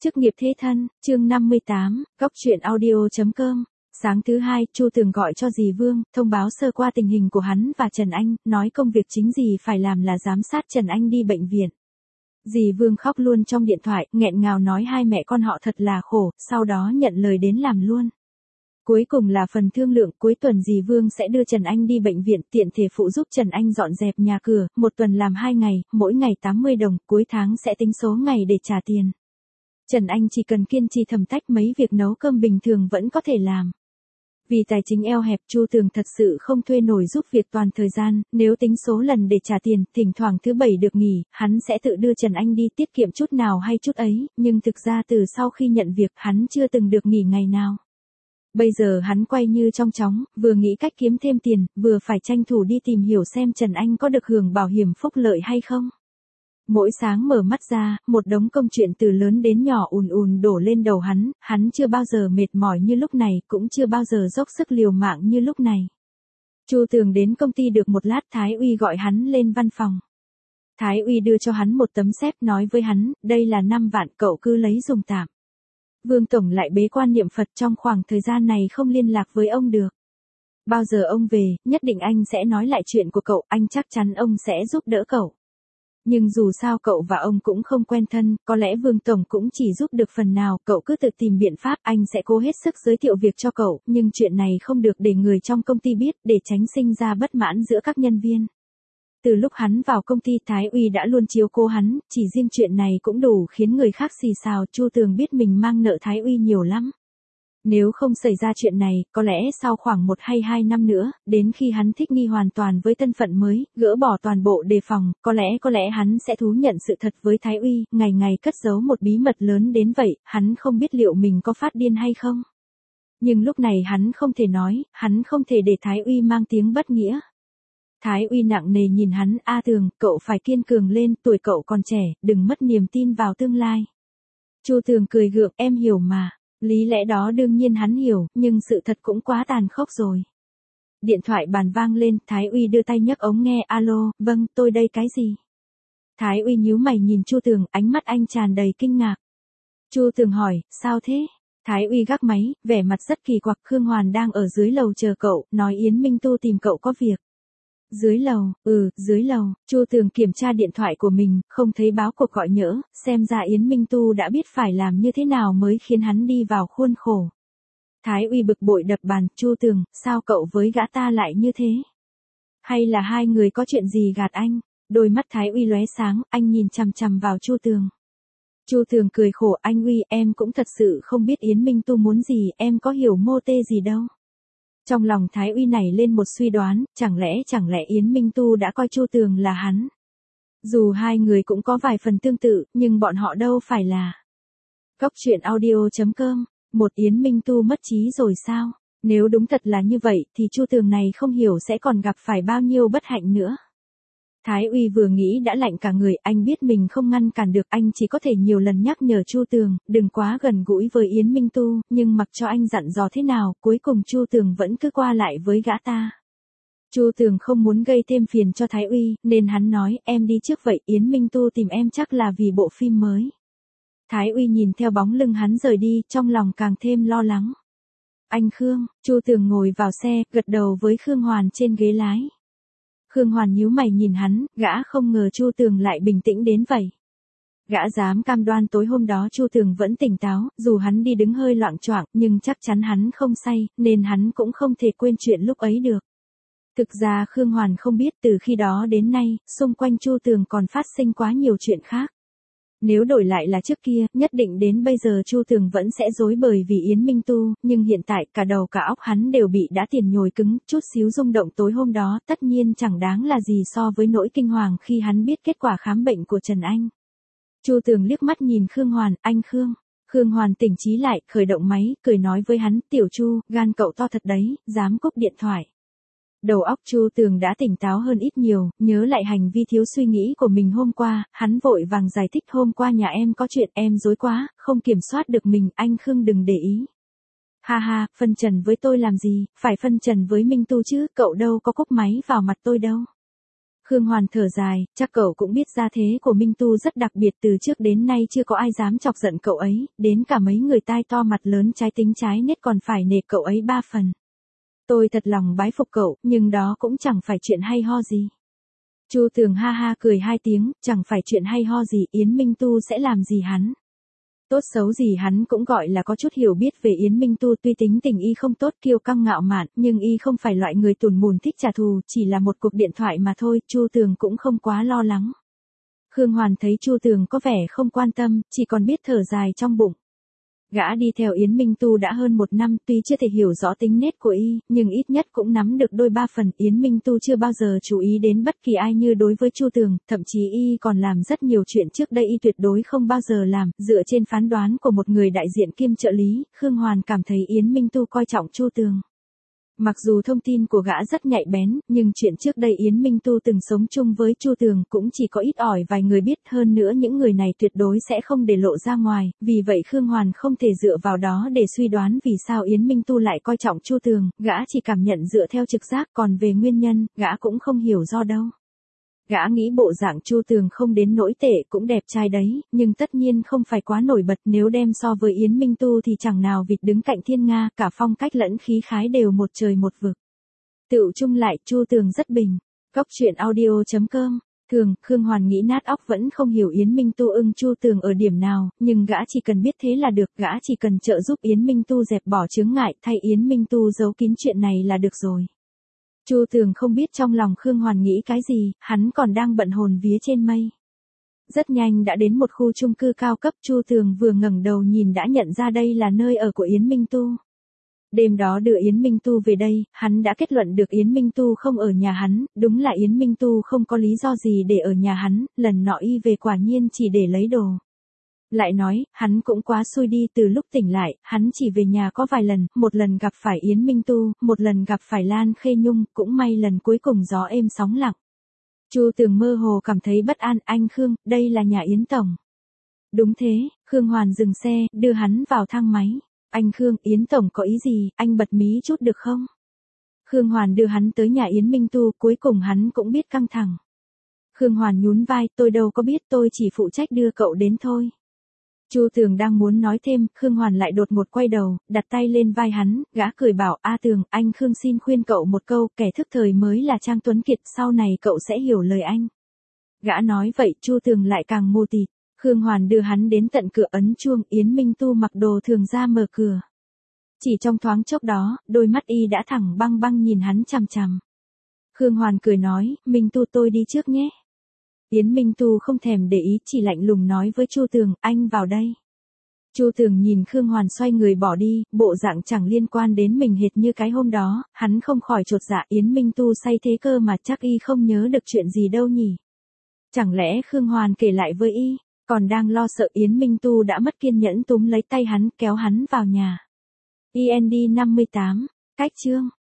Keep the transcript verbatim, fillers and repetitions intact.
Chức nghiệp thế thân, chương năm mươi tám, góc truyện audio chấm com. Sáng thứ hai, Chu Tường gọi cho dì Vương, thông báo sơ qua tình hình của hắn và Trần Anh, nói công việc chính dì phải làm là giám sát Trần Anh đi bệnh viện. Dì Vương khóc luôn trong điện thoại, nghẹn ngào nói hai mẹ con họ thật là khổ, sau đó nhận lời đến làm luôn. Cuối cùng là phần thương lượng, cuối tuần dì Vương sẽ đưa Trần Anh đi bệnh viện, tiện thể phụ giúp Trần Anh dọn dẹp nhà cửa, một tuần làm hai ngày, mỗi ngày tám mươi đồng, cuối tháng sẽ tính số ngày để trả tiền. Trần Anh chỉ cần kiên trì thầm tách mấy việc nấu cơm bình thường vẫn có thể làm. Vì tài chính eo hẹp, Chu Tường thật sự không thuê nổi giúp việc toàn thời gian, nếu tính số lần để trả tiền, thỉnh thoảng thứ bảy được nghỉ, hắn sẽ tự đưa Trần Anh đi, tiết kiệm chút nào hay chút ấy, nhưng thực ra từ sau khi nhận việc, hắn chưa từng được nghỉ ngày nào. Bây giờ hắn quay như trong chóng, vừa nghĩ cách kiếm thêm tiền, vừa phải tranh thủ đi tìm hiểu xem Trần Anh có được hưởng bảo hiểm phúc lợi hay không. Mỗi sáng mở mắt ra, một đống công chuyện từ lớn đến nhỏ ùn ùn đổ lên đầu hắn, hắn chưa bao giờ mệt mỏi như lúc này, cũng chưa bao giờ dốc sức liều mạng như lúc này. Chu Tường đến công ty được một lát, Thái Uy gọi hắn lên văn phòng. Thái Uy đưa cho hắn một tấm séc nói với hắn, đây là năm vạn, cậu cứ lấy dùng tạm. Vương Tổng lại bế quan niệm Phật, trong khoảng thời gian này không liên lạc với ông được. Bao giờ ông về, nhất định anh sẽ nói lại chuyện của cậu, anh chắc chắn ông sẽ giúp đỡ cậu. Nhưng dù sao cậu và ông cũng không quen thân, có lẽ Vương Tổng cũng chỉ giúp được phần nào, cậu cứ tự tìm biện pháp, anh sẽ cố hết sức giới thiệu việc cho cậu, nhưng chuyện này không được để người trong công ty biết, để tránh sinh ra bất mãn giữa các nhân viên. Từ lúc hắn vào công ty, Thái Uy đã luôn chiếu cố hắn, chỉ riêng chuyện này cũng đủ khiến người khác xì xào. Chu Tường biết mình mang nợ Thái Uy nhiều lắm. Nếu không xảy ra chuyện này, có lẽ sau khoảng một hay hai năm nữa, đến khi hắn thích nghi hoàn toàn với thân phận mới, gỡ bỏ toàn bộ đề phòng, có lẽ có lẽ hắn sẽ thú nhận sự thật với Thái Uy, ngày ngày cất giấu một bí mật lớn đến vậy, hắn không biết liệu mình có phát điên hay không. Nhưng lúc này hắn không thể nói, hắn không thể để Thái Uy mang tiếng bất nghĩa. Thái Uy nặng nề nhìn hắn, A Tường, cậu phải kiên cường lên, tuổi cậu còn trẻ, đừng mất niềm tin vào tương lai. Chu Tường cười gượng, em hiểu mà. Lý lẽ đó đương nhiên hắn hiểu, nhưng sự thật cũng quá tàn khốc rồi. Điện thoại bàn vang lên, Thái Uy đưa tay nhấc ống nghe, alo, vâng, tôi đây cái gì? Thái Uy nhíu mày nhìn Chu Tường, ánh mắt anh tràn đầy kinh ngạc. Chu Tường hỏi, sao thế? Thái Uy gác máy, vẻ mặt rất kỳ quặc, Khương Hoàn đang ở dưới lầu chờ cậu, nói Yến Minh Tu tìm cậu có việc. Dưới lầu, ừ, dưới lầu, Chu Tường kiểm tra điện thoại của mình, không thấy báo cuộc gọi nhỡ, xem ra Yến Minh Tu đã biết phải làm như thế nào mới khiến hắn đi vào khuôn khổ. Thái Uy bực bội đập bàn, Chu Tường, sao cậu với gã ta lại như thế? Hay là hai người có chuyện gì gạt anh? Đôi mắt Thái Uy lóe sáng, anh nhìn chằm chằm vào Chu Tường. Chu Tường cười khổ, anh Uy, em cũng thật sự không biết Yến Minh Tu muốn gì, em có hiểu mô tê gì đâu. Trong lòng Thái Uy nảy lên một suy đoán, chẳng lẽ chẳng lẽ Yến Minh Tu đã coi Chu Tường là hắn. Dù hai người cũng có vài phần tương tự, nhưng bọn họ đâu phải là. Góc truyện audio chấm com, một Yến Minh Tu mất trí rồi sao? Nếu đúng thật là như vậy, thì Chu Tường này không hiểu sẽ còn gặp phải bao nhiêu bất hạnh nữa. Thái Uy vừa nghĩ đã lạnh cả người, anh biết mình không ngăn cản được, anh chỉ có thể nhiều lần nhắc nhở Chu Tường, đừng quá gần gũi với Yến Minh Tu, nhưng mặc cho anh dặn dò thế nào, cuối cùng Chu Tường vẫn cứ qua lại với gã ta. Chu Tường không muốn gây thêm phiền cho Thái Uy, nên hắn nói, em đi trước vậy, Yến Minh Tu tìm em chắc là vì bộ phim mới. Thái Uy nhìn theo bóng lưng hắn rời đi, trong lòng càng thêm lo lắng. Anh Khương, Chu Tường ngồi vào xe, gật đầu với Khương Hoàn trên ghế lái. Khương Hoàn nhíu mày nhìn hắn, gã không ngờ Chu Tường lại bình tĩnh đến vậy. Gã dám cam đoan tối hôm đó Chu Tường vẫn tỉnh táo, dù hắn đi đứng hơi loạng choạng, nhưng chắc chắn hắn không say, nên hắn cũng không thể quên chuyện lúc ấy được. Thực ra Khương Hoàn không biết từ khi đó đến nay, xung quanh Chu Tường còn phát sinh quá nhiều chuyện khác. Nếu đổi lại là trước kia, nhất định đến bây giờ Chu Tường vẫn sẽ rối bời vì Yến Minh Tu, nhưng hiện tại cả đầu cả óc hắn đều bị đã tiền nhồi cứng, chút xíu rung động tối hôm đó tất nhiên chẳng đáng là gì so với nỗi kinh hoàng khi hắn biết kết quả khám bệnh của Trần Anh. Chu Tường liếc mắt nhìn Khương Hoàn, anh Khương. Khương Hoàn tỉnh trí lại, khởi động máy, cười nói với hắn, tiểu Chu, gan cậu to thật đấy, dám cúp điện thoại. Đầu óc Chu Tường đã tỉnh táo hơn ít nhiều, nhớ lại hành vi thiếu suy nghĩ của mình hôm qua, hắn vội vàng giải thích hôm qua nhà em có chuyện em dối quá, không kiểm soát được mình, anh Khương đừng để ý. Ha ha, phân trần với tôi làm gì, phải phân trần với Minh Tu chứ, cậu đâu có cúp máy vào mặt tôi đâu. Khương Hoàn thở dài, chắc cậu cũng biết gia thế của Minh Tu rất đặc biệt, từ trước đến nay chưa có ai dám chọc giận cậu ấy, đến cả mấy người tai to mặt lớn trái tính trái nết còn phải nể cậu ấy ba phần. Tôi thật lòng bái phục cậu, nhưng đó cũng chẳng phải chuyện hay ho gì. Chu Tường ha ha cười hai tiếng, chẳng phải chuyện hay ho gì, Yến Minh Tu sẽ làm gì hắn. Tốt xấu gì hắn cũng gọi là có chút hiểu biết về Yến Minh Tu, tuy tính tình y không tốt, kiêu căng ngạo mạn, nhưng y không phải loại người tủn mùn thích trả thù, chỉ là một cuộc điện thoại mà thôi, Chu Tường cũng không quá lo lắng. Khương Hoàn thấy Chu Tường có vẻ không quan tâm, chỉ còn biết thở dài trong bụng. Gã đi theo Yến Minh Tu đã hơn một năm, tuy chưa thể hiểu rõ tính nết của y, nhưng ít nhất cũng nắm được đôi ba phần. Yến Minh Tu chưa bao giờ chú ý đến bất kỳ ai như đối với Chu Tường, thậm chí y còn làm rất nhiều chuyện trước đây y tuyệt đối không bao giờ làm. Dựa trên phán đoán của một người đại diện kiêm trợ lý, Khương Hoàn cảm thấy Yến Minh Tu coi trọng Chu Tường. Mặc dù thông tin của gã rất nhạy bén, nhưng chuyện trước đây Yến Minh Tu từng sống chung với Chu Tường cũng chỉ có ít ỏi vài người biết, hơn nữa những người này tuyệt đối sẽ không để lộ ra ngoài, vì vậy Khương Hoàn không thể dựa vào đó để suy đoán vì sao Yến Minh Tu lại coi trọng Chu Tường, gã chỉ cảm nhận dựa theo trực giác, còn về nguyên nhân, gã cũng không hiểu do đâu. Gã nghĩ bộ dạng Chu Tường không đến nỗi tệ, cũng đẹp trai đấy, nhưng tất nhiên không phải quá nổi bật, nếu đem so với Yến Minh Tu thì chẳng nào vịt đứng cạnh thiên nga, cả phong cách lẫn khí khái đều một trời một vực. Tựu chung lại, Chu Tường rất bình. Góc truyện audio chấm com. Thường, Khương Hoàn nghĩ nát óc vẫn không hiểu Yến Minh Tu ưng Chu Tường ở điểm nào, nhưng gã chỉ cần biết thế là được, gã chỉ cần trợ giúp Yến Minh Tu dẹp bỏ chướng ngại, thay Yến Minh Tu giấu kín chuyện này là được rồi. Chu Tường không biết trong lòng Khương Hoàn nghĩ cái gì, hắn còn đang bận hồn vía trên mây. Rất nhanh đã đến một khu chung cư cao cấp, Chu Tường vừa ngẩng đầu nhìn đã nhận ra đây là nơi ở của Yến Minh Tu. Đêm đó đưa Yến Minh Tu về đây, hắn đã kết luận được Yến Minh Tu không ở nhà hắn, đúng là Yến Minh Tu không có lý do gì để ở nhà hắn, lần nọ y về quả nhiên chỉ để lấy đồ. Lại nói, hắn cũng quá xui đi, từ lúc tỉnh lại, hắn chỉ về nhà có vài lần, một lần gặp phải Yến Minh Tu, một lần gặp phải Lan Khê Nhung, cũng may lần cuối cùng gió êm sóng lặng. Chu Tường mơ hồ cảm thấy bất an, anh Khương, đây là nhà Yến Tổng. Đúng thế, Khương Hoàn dừng xe, đưa hắn vào thang máy. Anh Khương, Yến Tổng có ý gì, anh bật mí chút được không? Khương Hoàn đưa hắn tới nhà Yến Minh Tu, cuối cùng hắn cũng biết căng thẳng. Khương Hoàn nhún vai, tôi đâu có biết, tôi chỉ phụ trách đưa cậu đến thôi. Chu Tường đang muốn nói thêm, Khương Hoàn lại đột ngột quay đầu, đặt tay lên vai hắn, gã cười bảo, A Tường, anh Khương xin khuyên cậu một câu, kẻ thức thời mới là Trang Tuấn Kiệt, sau này cậu sẽ hiểu lời anh. Gã nói vậy, Chu Tường lại càng mù tịt. Khương Hoàn đưa hắn đến tận cửa ấn chuông, Yến Minh Tu mặc đồ thường ra mở cửa. Chỉ trong thoáng chốc đó, đôi mắt y đã thẳng băng băng nhìn hắn chằm chằm. Khương Hoàn cười nói, Minh Tu tôi đi trước nhé. Yến Minh Tu không thèm để ý, chỉ lạnh lùng nói với Chu Tường, anh vào đây. Chu Tường nhìn Khương Hoàn xoay người bỏ đi, bộ dạng chẳng liên quan đến mình hệt như cái hôm đó, hắn không khỏi chột dạ, Yến Minh Tu say thế cơ mà chắc y không nhớ được chuyện gì đâu nhỉ. Chẳng lẽ Khương Hoàn kể lại với y, còn đang lo sợ Yến Minh Tu đã mất kiên nhẫn túm lấy tay hắn kéo hắn vào nhà. i en đê năm mươi tám, cách chương.